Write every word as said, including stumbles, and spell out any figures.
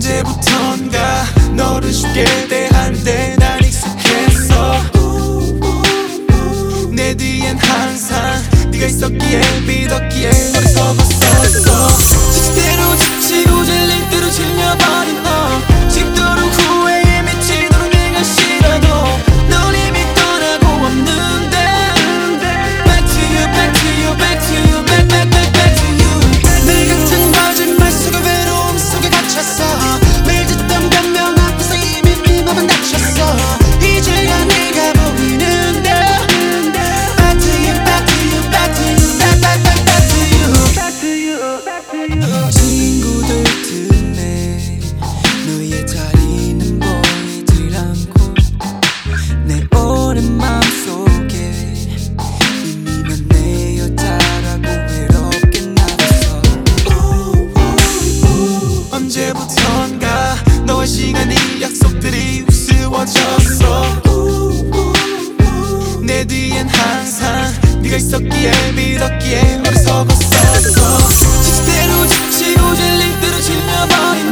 언제부턴가 너를 쉽게 대하는데 난 익숙했어. 내 뒤엔 항상 네가 있었기에 믿었기에 어리석었었어. 지치대로 지치고 질릴 대로 질려버린 너, 식도록 후회에 미치도록 내가 싫어도 널 이미 떠나고 없는데 Back to you, back to you, back to you, back, back, back, back to you. 늘 같은 거짓말 속에 외로움 속에 갇혔어. 매일 듣던 변명 앞에서 이미 네 맘은 닫혔어. 이제야 내가 보이는데 Back to you, back to you, back to you, back, back, back, back to you, back to you, back to you. 친구들 틈에 너의 자리는 보이질 않고 내 오랜 맘속에 이미 넌 내 여자라고 외롭게 남았어. 언제부턴가 너와 시간이 약속들이 우스워졌어. 내 뒤엔 항상 네가 있었기에 믿었기에 어리석었었어. 지치대로 지치고 질릴 대로 질려버린